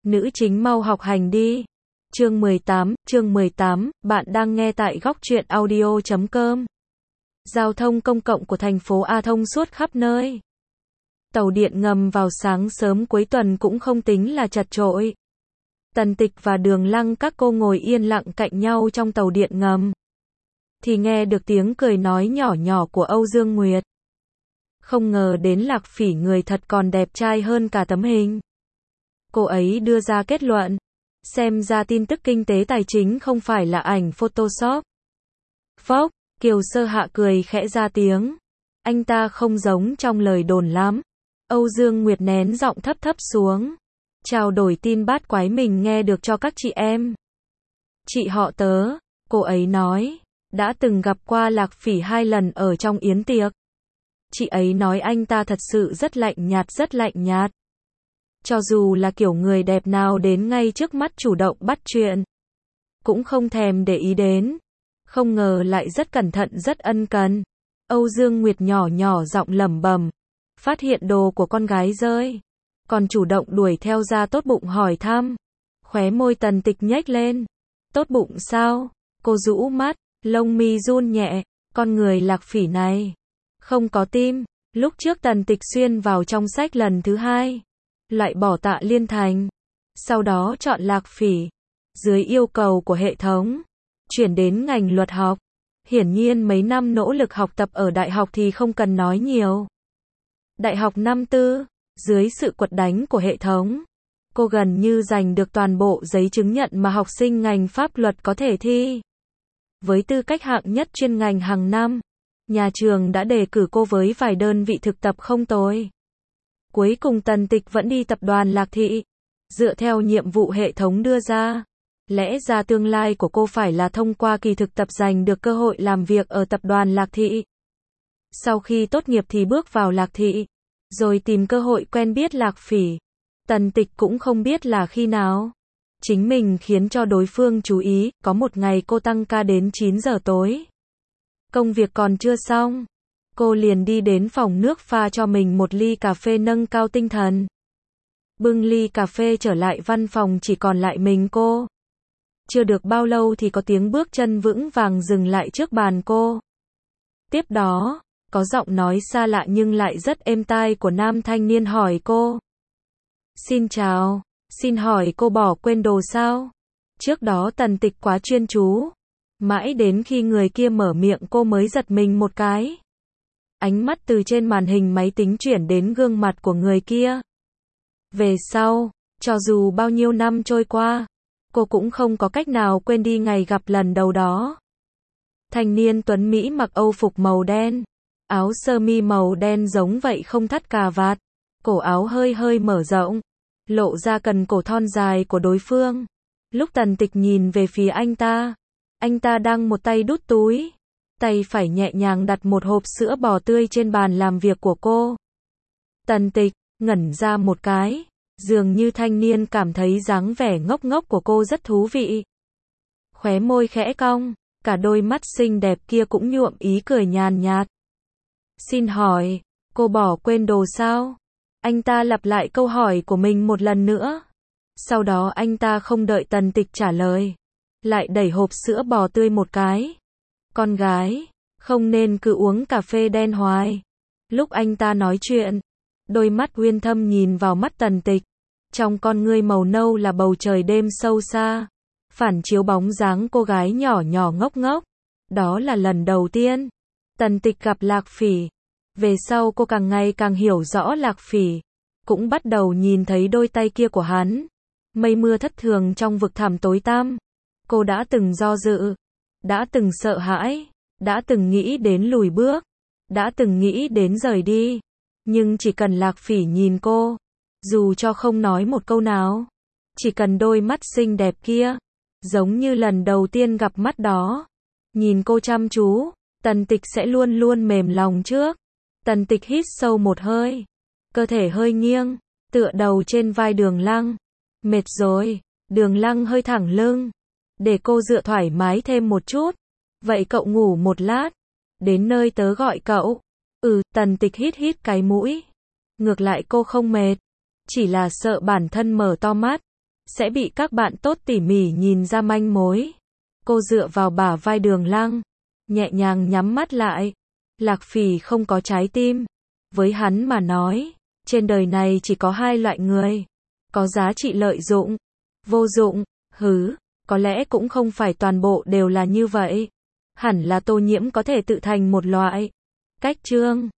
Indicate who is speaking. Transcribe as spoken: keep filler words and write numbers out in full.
Speaker 1: Nữ chính mau học hành đi. Chương mười tám, chương mười tám, bạn đang nghe tại góc truyện audio chấm com. Giao thông công cộng của thành phố A thông suốt khắp nơi. Tàu điện ngầm vào sáng sớm cuối tuần cũng không tính là chật chội. Tần Tịch và Đường Lăng các cô ngồi yên lặng cạnh nhau trong tàu điện ngầm. Thì nghe được tiếng cười nói nhỏ nhỏ của Âu Dương Nguyệt. Không ngờ đến Lạc Phỉ người thật còn đẹp trai hơn cả tấm hình. Cô ấy đưa ra kết luận. Xem ra tin tức kinh tế tài chính không phải là ảnh Photoshop. Phốc, Kiều Sơ Hạ cười khẽ ra tiếng. Anh ta không giống trong lời đồn lắm. Âu Dương Nguyệt nén giọng thấp thấp xuống. Trao đổi tin bát quái mình nghe được cho các chị em. Chị họ tớ, cô ấy nói, đã từng gặp qua Lạc Phỉ hai lần ở trong yến tiệc. Chị ấy nói anh ta thật sự rất lạnh nhạt, rất lạnh nhạt. Cho dù là kiểu người đẹp nào đến ngay trước mắt chủ động bắt chuyện, cũng không thèm để ý đến. Không ngờ lại rất cẩn thận, rất ân cần. Âu Dương Nguyệt nhỏ nhỏ giọng lẩm bẩm, phát hiện đồ của con gái rơi, còn chủ động đuổi theo ra tốt bụng hỏi thăm. Khóe môi Tần Tịch nhếch lên. Tốt bụng sao? Cô rũ mắt, lông mi run nhẹ. Con người Lạc Phỉ này không có tim. Lúc trước Tần Tịch xuyên vào trong sách lần thứ hai, loại bỏ Tạ Liên Thành, sau đó chọn Lạc Phỉ. Dưới yêu cầu của hệ thống, chuyển đến ngành luật học. Hiển nhiên mấy năm nỗ lực học tập ở đại học thì không cần nói nhiều. Đại học năm tư, dưới sự quật đánh của hệ thống, cô gần như giành được toàn bộ giấy chứng nhận mà học sinh ngành pháp luật có thể thi. Với tư cách hạng nhất chuyên ngành hàng năm, nhà trường đã đề cử cô với vài đơn vị thực tập không tồi. Cuối cùng Tần Tịch vẫn đi tập đoàn Lạc Thị. Dựa theo nhiệm vụ hệ thống đưa ra, lẽ ra tương lai của cô phải là thông qua kỳ thực tập giành được cơ hội làm việc ở tập đoàn Lạc Thị. Sau khi tốt nghiệp thì bước vào Lạc Thị, rồi tìm cơ hội quen biết Lạc Phỉ. Tần Tịch cũng không biết là khi nào chính mình khiến cho đối phương chú ý. Có một ngày cô tăng ca đến chín giờ tối. Công việc còn chưa xong, cô liền đi đến phòng nước pha cho mình một ly cà phê nâng cao tinh thần. Bưng ly cà phê trở lại văn phòng chỉ còn lại mình cô. Chưa được bao lâu thì có tiếng bước chân vững vàng dừng lại trước bàn cô. Tiếp đó, có giọng nói xa lạ nhưng lại rất êm tai của nam thanh niên hỏi cô. Xin chào, xin hỏi cô bỏ quên đồ sao? Trước đó Tần Tịch quá chuyên chú. Mãi đến khi người kia mở miệng cô mới giật mình một cái. Ánh mắt từ trên màn hình máy tính chuyển đến gương mặt của người kia. Về sau, cho dù bao nhiêu năm trôi qua, cô cũng không có cách nào quên đi ngày gặp lần đầu đó. Thanh niên tuấn Mỹ mặc âu phục màu đen, áo sơ mi màu đen giống vậy không thắt cà vạt, cổ áo hơi hơi mở rộng, lộ ra cần cổ thon dài của đối phương. Lúc Tần Tịch nhìn về phía anh ta, anh ta đang một tay đút túi, tay phải nhẹ nhàng đặt một hộp sữa bò tươi trên bàn làm việc của cô. Tần Tịch ngẩn ra một cái, dường như thanh niên cảm thấy dáng vẻ ngốc ngốc của cô rất thú vị. Khóe môi khẽ cong, cả đôi mắt xinh đẹp kia cũng nhuộm ý cười nhàn nhạt. Xin hỏi, cô bỏ quên đồ sao? Anh ta lặp lại câu hỏi của mình một lần nữa. Sau đó anh ta không đợi Tần Tịch trả lời, lại đẩy hộp sữa bò tươi một cái. Con gái, không nên cứ uống cà phê đen hoài. Lúc anh ta nói chuyện, đôi mắt uyên thâm nhìn vào mắt Tần Tịch. Trong con ngươi màu nâu là bầu trời đêm sâu xa, phản chiếu bóng dáng cô gái nhỏ nhỏ ngốc ngốc. Đó là lần đầu tiên Tần Tịch gặp Lạc Phỉ. Về sau cô càng ngày càng hiểu rõ Lạc Phỉ, cũng bắt đầu nhìn thấy đôi tay kia của hắn. Mây mưa thất thường trong vực thẳm tối tăm. Cô đã từng do dự, đã từng sợ hãi, đã từng nghĩ đến lùi bước, đã từng nghĩ đến rời đi. Nhưng chỉ cần Lạc Phỉ nhìn cô, dù cho không nói một câu nào, chỉ cần đôi mắt xinh đẹp kia, giống như lần đầu tiên gặp mắt đó, nhìn cô chăm chú, Tần Tịch sẽ luôn luôn mềm lòng trước. Tần Tịch hít sâu một hơi, cơ thể hơi nghiêng, tựa đầu trên vai Đường Lăng. Mệt rồi, Đường Lăng hơi thẳng lưng, để cô dựa thoải mái thêm một chút. Vậy cậu ngủ một lát, đến nơi tớ gọi cậu. Ừ, Tần Tịch hít hít cái mũi. Ngược lại cô không mệt, chỉ là sợ bản thân mở to mắt, sẽ bị các bạn tốt tỉ mỉ nhìn ra manh mối. Cô dựa vào bả vai Đường Lăng, nhẹ nhàng nhắm mắt lại. Lạc Phỉ không có trái tim. Với hắn mà nói, trên đời này chỉ có hai loại người. Có giá trị lợi dụng, vô dụng, hứ, có lẽ cũng không phải toàn bộ đều là như vậy. Hẳn là Tô Nhiễm có thể tự thành một loại cách chương.